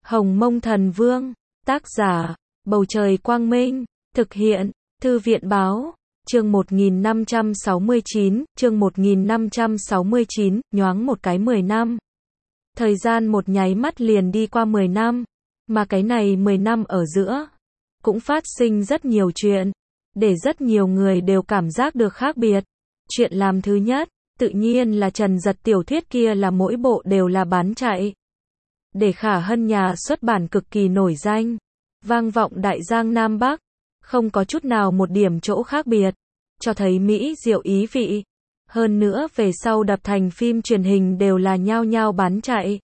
Hồng Mông Thần Vương, tác giả, Bầu Trời Quang Minh, thực hiện, Thư viện Báo, chương 1569, nhoáng một cái 10 năm. Thời gian một nháy mắt liền đi qua 10 năm, mà cái này 10 năm ở giữa, cũng phát sinh rất nhiều chuyện, để rất nhiều người đều cảm giác được khác biệt. Chuyện làm thứ nhất, tự nhiên là Trần Dật tiểu thuyết kia là mỗi bộ đều là bán chạy. Để Khả Hân nhà xuất bản cực kỳ nổi danh, vang vọng Đại Giang Nam Bắc, không có chút nào một điểm chỗ khác biệt, cho thấy mỹ diệu ý vị. Hơn nữa về sau đập thành phim truyền hình đều là nhao nhao bán chạy.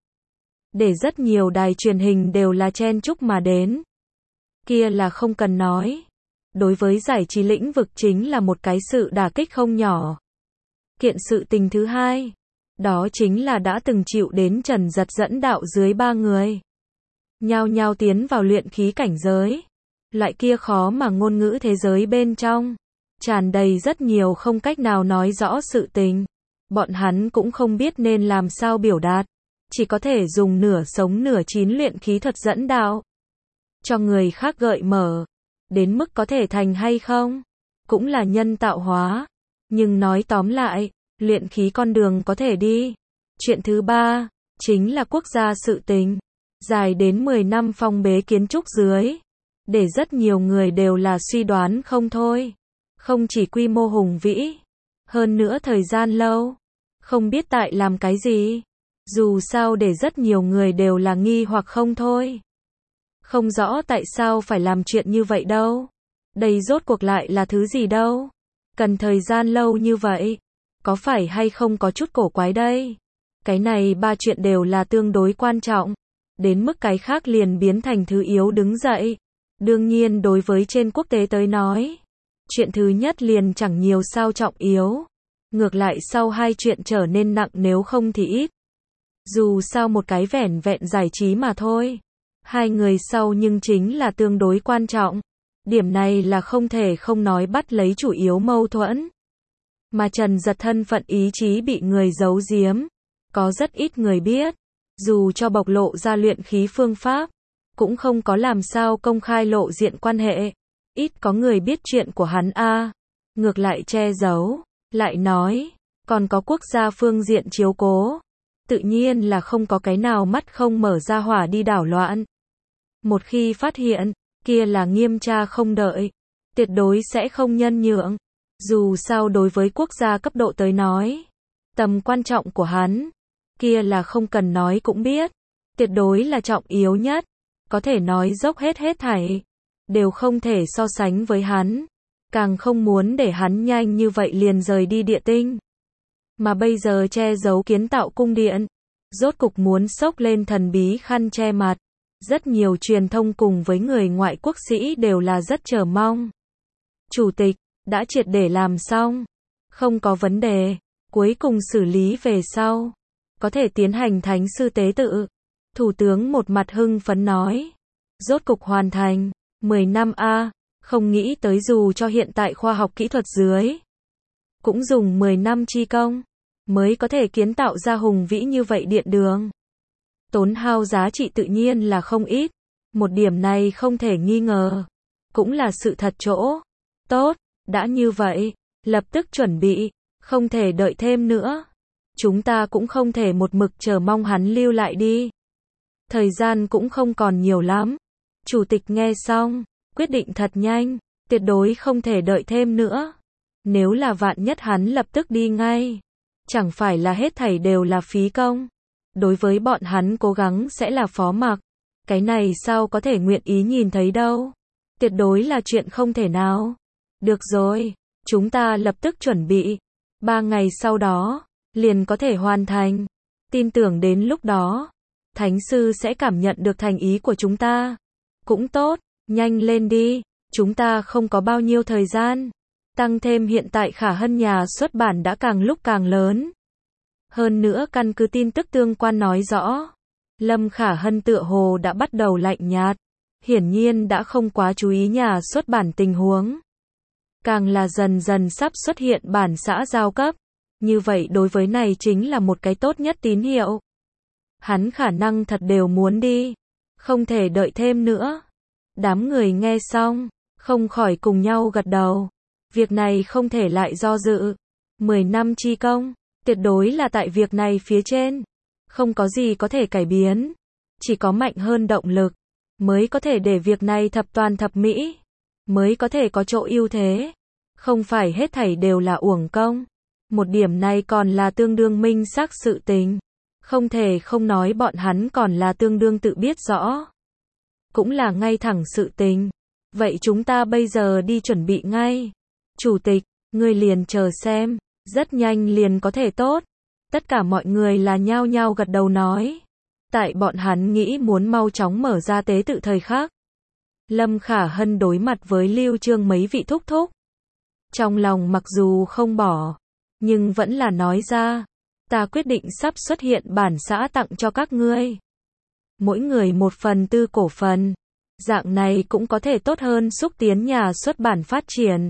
Để rất nhiều đài truyền hình đều là chen chúc mà đến. Kia là không cần nói. Đối với giải trí lĩnh vực chính là một cái sự đả kích không nhỏ. Kiện sự tình thứ hai, đó chính là đã từng chịu đến Trần Dật dẫn đạo dưới 3 người. Nhao nhao tiến vào luyện khí cảnh giới. Loại kia khó mà ngôn ngữ thế giới bên trong. Tràn đầy rất nhiều không cách nào nói rõ sự tình. Bọn hắn cũng không biết nên làm sao biểu đạt. Chỉ có thể dùng nửa sống nửa chín luyện khí thuật dẫn đạo. Cho người khác gợi mở. Đến mức có thể thành hay không, cũng là nhân tạo hóa. Nhưng nói tóm lại, luyện khí con đường có thể đi. Chuyện thứ ba, chính là quốc gia sự tình. Dài đến 10 năm phong bế kiến trúc dưới. Để rất nhiều người đều là suy đoán không thôi. Không chỉ quy mô hùng vĩ. Hơn nữa thời gian lâu. Không biết tại làm cái gì. Dù sao để rất nhiều người đều là nghi hoặc không thôi. Không rõ tại sao phải làm chuyện như vậy đâu. Đây rốt cuộc lại là thứ gì đâu. Cần thời gian lâu như vậy. Có phải hay không có chút cổ quái đây. Cái này ba chuyện đều là tương đối quan trọng. Đến mức cái khác liền biến thành thứ yếu đứng dậy. Đương nhiên đối với trên quốc tế tới nói. Chuyện thứ nhất liền chẳng nhiều sao trọng yếu. Ngược lại sau hai chuyện trở nên nặng nếu không thì ít. Dù sao một cái vẻn vẹn giải trí mà thôi. Hai người sau nhưng chính là tương đối quan trọng. Điểm này là không thể không nói bắt lấy chủ yếu mâu thuẫn. Mà Trần Dật thân phận ý chí bị người giấu giếm. Có rất ít người biết. Dù cho bộc lộ ra luyện khí phương pháp. Cũng không có làm sao công khai lộ diện quan hệ. Ít có người biết chuyện của hắn a. Ngược lại che giấu. Lại nói. Còn có quốc gia phương diện chiếu cố. Tự nhiên là không có cái nào mắt không mở ra hỏa đi đảo loạn. Một khi phát hiện, kia là nghiêm tra không đợi. Tuyệt đối sẽ không nhân nhượng. Dù sao đối với quốc gia cấp độ tới nói. Tầm quan trọng của hắn. Kia là không cần nói cũng biết. Tuyệt đối là trọng yếu nhất. Có thể nói dốc hết thảy. Đều không thể so sánh với hắn. Càng không muốn để hắn nhanh như vậy liền rời đi địa tinh. Mà bây giờ che giấu kiến tạo cung điện. Rốt cục muốn xốc lên thần bí khăn che mặt. Rất nhiều truyền thông cùng với người ngoại quốc sĩ đều là rất chờ mong. Chủ tịch, đã triệt để làm xong. Không có vấn đề. Cuối cùng xử lý về sau. Có thể tiến hành thánh sư tế tự. Thủ tướng một mặt hưng phấn nói. Rốt cục hoàn thành. 10 năm a, không nghĩ tới dù cho hiện tại khoa học kỹ thuật dưới. Cũng dùng 10 năm chi công. Mới có thể kiến tạo ra hùng vĩ như vậy điện đường. Tốn hao giá trị tự nhiên là không ít. Một điểm này không thể nghi ngờ. Cũng là sự thật chỗ. Tốt, đã như vậy. Lập tức chuẩn bị. Không thể đợi thêm nữa. Chúng ta cũng không thể một mực chờ mong hắn lưu lại đi. Thời gian cũng không còn nhiều lắm. Chủ tịch nghe xong. Quyết định thật nhanh. Tuyệt đối không thể đợi thêm nữa. Nếu là vạn nhất hắn lập tức đi ngay. Chẳng phải là hết thảy đều là phí công. Đối với bọn hắn cố gắng sẽ là phó mặc. Cái này sao có thể nguyện ý nhìn thấy đâu. Tuyệt đối là chuyện không thể nào. Được rồi, chúng ta lập tức chuẩn bị. 3 ngày sau đó, liền có thể hoàn thành. Tin tưởng đến lúc đó, Thánh sư sẽ cảm nhận được thành ý của chúng ta. Cũng tốt, nhanh lên đi. Chúng ta không có bao nhiêu thời gian. Tăng thêm hiện tại Khả Hân nhà xuất bản đã càng lúc càng lớn. Hơn nữa căn cứ tin tức tương quan nói rõ. Lâm Khả Hân tựa hồ đã bắt đầu lạnh nhạt. Hiển nhiên đã không quá chú ý nhà xuất bản tình huống. Càng là dần dần sắp xuất hiện bản xã giao cấp. Như vậy đối với này chính là một cái tốt nhất tín hiệu. Hắn khả năng thật đều muốn đi. không thể đợi thêm nữa. Đám người nghe xong, không khỏi cùng nhau gật đầu. Việc này không thể lại do dự. 10 năm chi công, tuyệt đối là tại việc này phía trên. Không có gì có thể cải biến. Chỉ có mạnh hơn động lực, mới có thể để việc này thập toàn thập mỹ. Mới có thể có chỗ ưu thế. Không phải hết thảy đều là uổng công. Một điểm này còn là tương đương minh xác sự tình. Không thể không nói bọn hắn còn là tương đương tự biết rõ. Cũng là ngay thẳng sự tình. Vậy chúng ta bây giờ đi chuẩn bị ngay. Chủ tịch, ngươi liền chờ xem. Rất nhanh liền có thể tốt. Tất cả mọi người là nhao nhao gật đầu nói. Tại bọn hắn nghĩ muốn mau chóng mở ra tế tự thời khắc. Lâm Khả Hân đối mặt với Lưu Chương mấy vị thúc thúc. Trong lòng mặc dù không bỏ, nhưng vẫn là nói ra. Ta quyết định sắp xuất hiện bản xã tặng cho các ngươi. Mỗi người 1/4 cổ phần. Dạng này cũng có thể tốt hơn xúc tiến nhà xuất bản phát triển.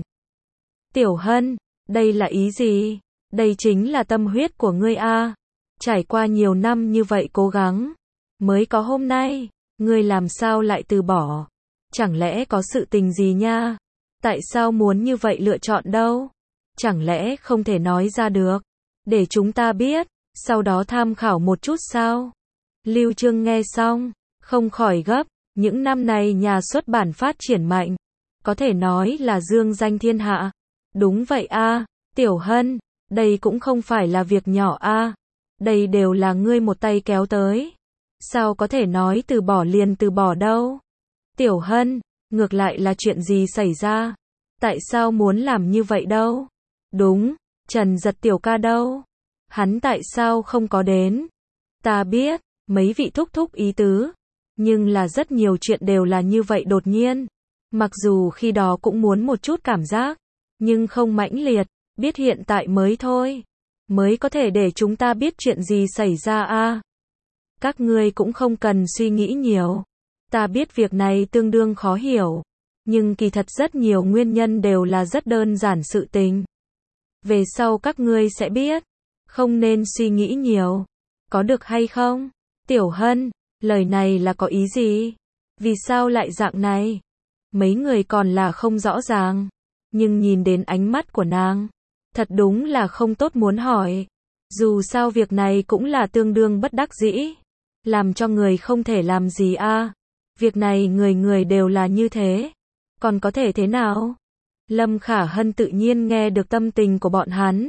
Tiểu Hân, đây là ý gì? Đây chính là tâm huyết của ngươi a. Trải qua nhiều năm như vậy cố gắng, mới có hôm nay, ngươi làm sao lại từ bỏ? Chẳng lẽ có sự tình gì nha? Tại sao muốn như vậy lựa chọn đâu? Chẳng lẽ không thể nói ra được? Để chúng ta biết, sau đó tham khảo một chút sao? Lưu Chương nghe xong, không khỏi gấp, những năm này nhà xuất bản phát triển mạnh, có thể nói là dương danh thiên hạ. Đúng vậy a, Tiểu Hân, đây cũng không phải là việc nhỏ a. Đây đều là ngươi một tay kéo tới. Sao có thể nói từ bỏ liền từ bỏ đâu? Tiểu Hân, ngược lại là chuyện gì xảy ra? Tại sao muốn làm như vậy đâu? Đúng, Trần Giật tiểu ca đâu? Hắn tại sao không có đến? Ta biết, mấy vị thúc thúc ý tứ. Nhưng là rất nhiều chuyện đều là như vậy đột nhiên. Mặc dù khi đó cũng muốn một chút cảm giác. Nhưng không mãnh liệt, biết hiện tại mới thôi. Mới có thể để chúng ta biết chuyện gì xảy ra a. Các ngươi cũng không cần suy nghĩ nhiều. Ta biết việc này tương đương khó hiểu. Nhưng kỳ thật rất nhiều nguyên nhân đều là rất đơn giản sự tình. Về sau các ngươi sẽ biết. Không nên suy nghĩ nhiều. Có được hay không? Tiểu Hân, lời này là có ý gì? Vì sao lại dạng này? Mấy người còn là không rõ ràng. Nhưng nhìn đến ánh mắt của nàng, thật đúng là không tốt muốn hỏi. Dù sao việc này cũng là tương đương bất đắc dĩ. Làm cho người không thể làm gì a. Việc này người người đều là như thế. Còn có thể thế nào? Lâm Khả Hân tự nhiên nghe được tâm tình của bọn hắn.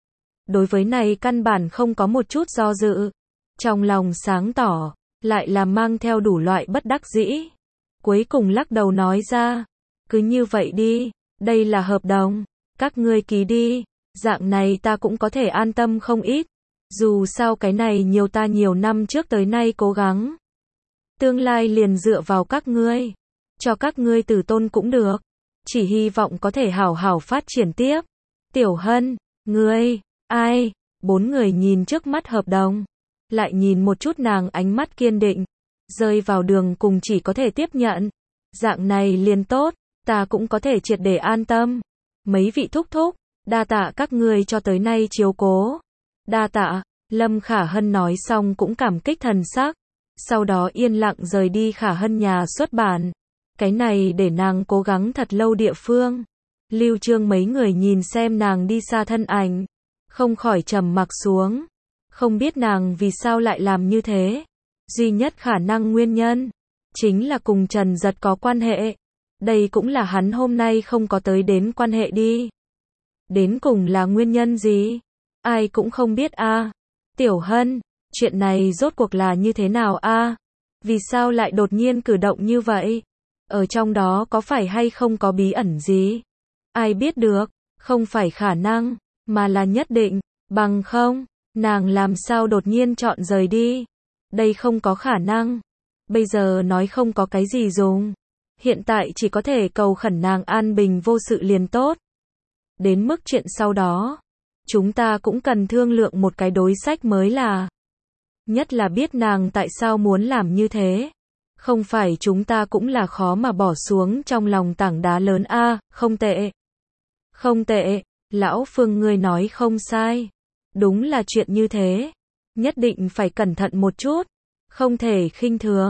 Đối với này căn bản không có một chút do dự. Trong lòng sáng tỏ, lại là mang theo đủ loại bất đắc dĩ. Cuối cùng lắc đầu nói ra. Cứ như vậy đi, đây là hợp đồng. Các ngươi ký đi, dạng này ta cũng có thể an tâm không ít. Dù sao cái này nhiều ta nhiều năm trước tới nay cố gắng. Tương lai liền dựa vào các ngươi. Cho các ngươi tử tôn cũng được. Chỉ hy vọng có thể hảo hảo phát triển tiếp. Tiểu Hân, ngươi, ai? 4 người nhìn trước mắt hợp đồng. Lại nhìn một chút nàng ánh mắt kiên định. Rơi vào đường cùng chỉ có thể tiếp nhận. Dạng này liền tốt, ta cũng có thể triệt để an tâm. Mấy vị thúc thúc, đa tạ các ngươi cho tới nay chiếu cố. Đa tạ, Lâm Khả Hân nói xong cũng cảm kích thần sắc. Sau đó yên lặng rời đi Khả Hân nhà xuất bản. Cái này để nàng cố gắng thật lâu địa phương. Lưu Chương mấy người nhìn xem nàng đi xa thân ảnh. Không khỏi trầm mặc xuống. Không biết nàng vì sao lại làm như thế. Duy nhất khả năng nguyên nhân, chính là cùng Trần Giật có quan hệ. Đây cũng là hắn hôm nay không có tới đến quan hệ đi. Đến cùng là nguyên nhân gì? Ai cũng không biết a. Tiểu Hân, chuyện này rốt cuộc là như thế nào a? Vì sao lại đột nhiên cử động như vậy? Ở trong đó có phải hay không có bí ẩn gì? Ai biết được, không phải khả năng, mà là nhất định, bằng không, nàng làm sao đột nhiên chọn rời đi? Đây không có khả năng. Bây giờ nói không có cái gì dùng. Hiện tại chỉ có thể cầu khẩn nàng an bình vô sự liền tốt. Đến mức chuyện sau đó, chúng ta cũng cần thương lượng một cái đối sách mới là. Nhất là biết nàng tại sao muốn làm như thế. Không phải chúng ta cũng là khó mà bỏ xuống trong lòng tảng đá lớn a. Không tệ. Không tệ, lão Phương ngươi nói không sai. Đúng là chuyện như thế. Nhất định phải cẩn thận một chút. Không thể khinh thường.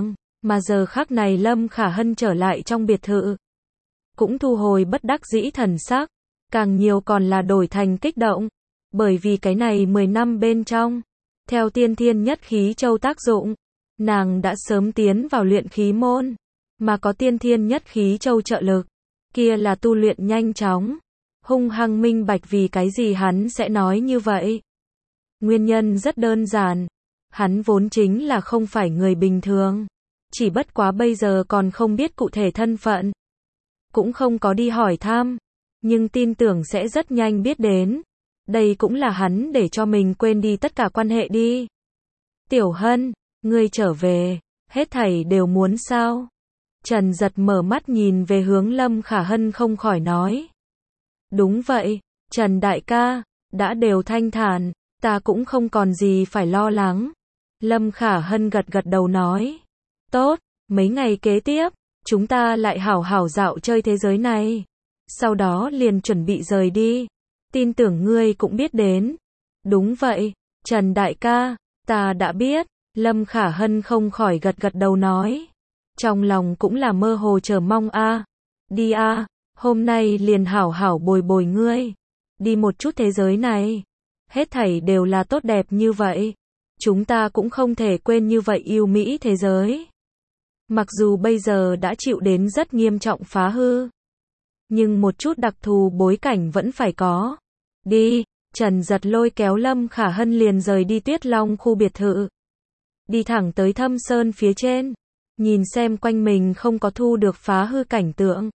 Mà giờ khắc này Lâm Khả Hân trở lại trong biệt thự, cũng thu hồi bất đắc dĩ thần sắc, càng nhiều còn là đổi thành kích động, bởi vì cái này 10 năm bên trong, theo tiên thiên nhất khí châu tác dụng, nàng đã sớm tiến vào luyện khí môn, mà có tiên thiên nhất khí châu trợ lực, kia là tu luyện nhanh chóng. Hung hăng minh bạch vì cái gì hắn sẽ nói như vậy. Nguyên nhân rất đơn giản, hắn vốn chính là không phải người bình thường, chỉ bất quá bây giờ còn không biết cụ thể thân phận, cũng không có đi hỏi thăm, nhưng tin tưởng sẽ rất nhanh biết đến. Đây cũng là hắn để cho mình quên đi tất cả quan hệ đi. Tiểu Hân, ngươi trở về, hết thảy đều muốn sao? Trần Giật mở mắt nhìn về hướng Lâm Khả Hân không khỏi nói. Đúng vậy, Trần đại ca, đã đều thanh thản, ta cũng không còn gì phải lo lắng. Lâm Khả Hân gật gật đầu nói. Tốt, mấy ngày kế tiếp, chúng ta lại hảo hảo dạo chơi thế giới này. Sau đó liền chuẩn bị rời đi. Tin tưởng ngươi cũng biết đến. Đúng vậy, Trần đại ca, ta đã biết. Lâm Khả Hân không khỏi gật gật đầu nói. Trong lòng cũng là mơ hồ chờ mong a. Đi a, hôm nay liền hảo hảo bồi bồi ngươi. Đi một chút thế giới này. Hết thảy đều là tốt đẹp như vậy. Chúng ta cũng không thể quên như vậy yêu mỹ thế giới. Mặc dù bây giờ đã chịu đến rất nghiêm trọng phá hư, nhưng một chút đặc thù bối cảnh vẫn phải có. Đi, Trần Giật lôi kéo Lâm Khả Hân liền rời đi Tuyết Long khu biệt thự. Đi thẳng tới Thâm Sơn phía trên, nhìn xem quanh mình không có thu được phá hư cảnh tượng.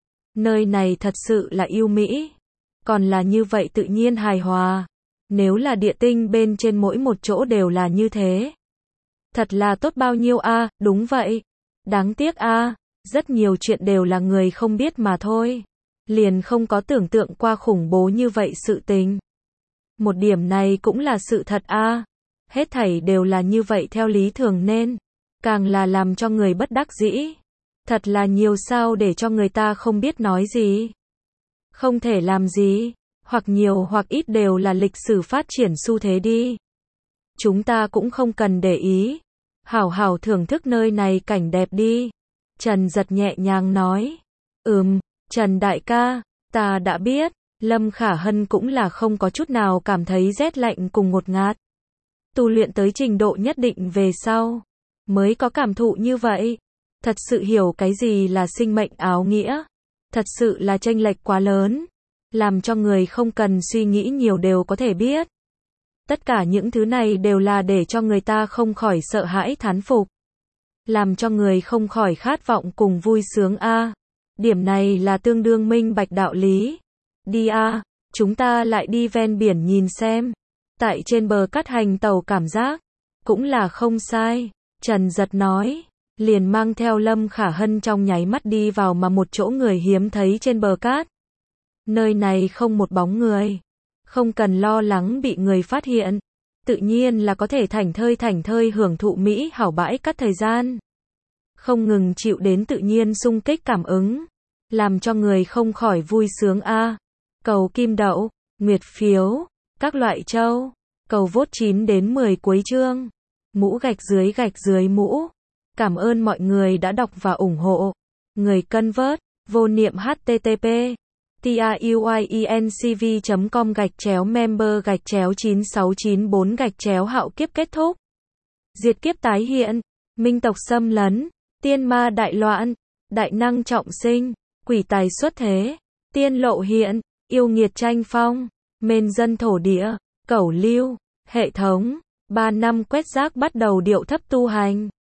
Nơi này thật sự là yêu mỹ, còn là như vậy tự nhiên hài hòa. Nếu là địa tinh bên trên mỗi một chỗ đều là như thế, thật là tốt bao nhiêu a. Đúng vậy, đáng tiếc a, rất nhiều chuyện đều là người không biết mà thôi, liền không có tưởng tượng qua khủng bố như vậy sự tình. Một điểm này cũng là sự thật a, hết thảy đều là như vậy theo lý thường nên, càng là làm cho người bất đắc dĩ. Thật là nhiều sao để cho người ta không biết nói gì, không thể làm gì, hoặc nhiều hoặc ít đều là lịch sử phát triển xu thế đi. Chúng ta cũng không cần để ý, hảo hảo thưởng thức nơi này cảnh đẹp đi. Trần Giật nhẹ nhàng nói. Trần đại ca, ta đã biết. Lâm Khả Hân cũng là không có chút nào cảm thấy rét lạnh cùng ngột ngạt. Tu luyện tới trình độ nhất định về sau, mới có cảm thụ như vậy. Thật sự hiểu cái gì là sinh mệnh áo nghĩa. Thật sự là chênh lệch quá lớn, làm cho người không cần suy nghĩ nhiều đều có thể biết. Tất cả những thứ này đều là để cho người ta không khỏi sợ hãi thán phục, làm cho người không khỏi khát vọng cùng vui sướng a. Điểm này là tương đương minh bạch đạo lý. Đi a, chúng ta lại đi ven biển nhìn xem. Tại trên bờ cát hành tàu cảm giác cũng là không sai. Trần Giật nói, liền mang theo Lâm Khả Hân trong nháy mắt đi vào mà một chỗ người hiếm thấy trên bờ cát. Nơi này không một bóng người, không cần lo lắng bị người phát hiện, tự nhiên là có thể thảnh thơi hưởng thụ mỹ hảo bãi cát thời gian. Không ngừng chịu đến tự nhiên xung kích cảm ứng, làm cho người không khỏi vui sướng a. Cầu kim đậu, nguyệt phiếu, các loại châu, cầu vote 9 đến 10 cuối chương. Mũ gạch dưới mũ. Cảm ơn mọi người đã đọc và ủng hộ. Người cân vớt, vô niệm http tiuyicncv.com/member/9694/ hạo kiếp kết thúc. Diệt kiếp tái hiện, minh tộc xâm lấn, tiên ma đại loạn, đại năng trọng sinh, quỷ tài xuất thế, tiên lộ hiện, yêu nghiệt tranh phong, mên dân thổ địa, cẩu lưu, hệ thống, 3 năm quét rác bắt đầu điệu thấp tu hành.